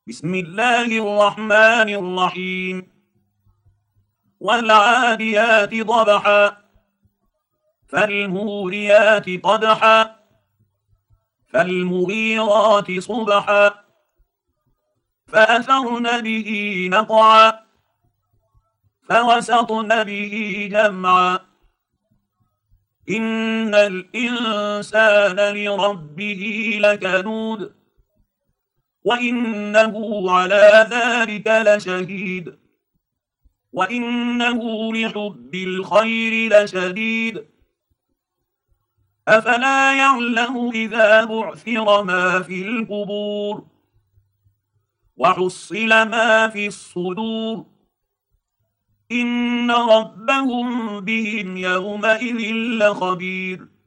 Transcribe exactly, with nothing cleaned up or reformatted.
بسم الله الرحمن الرحيم. والعاديات ضبحا فالموريات قدحا فالمغيرات صبحا فأثرن به نقعا فوسطن به جمعا إن الإنسان لربه لكنود وإنه على ذلك لشهيد وإنه لحب الخير لشديد أفلا يعلم إذا بعثر ما في القبور وحصل ما في الصدور إن ربهم بهم يومئذ لخبير.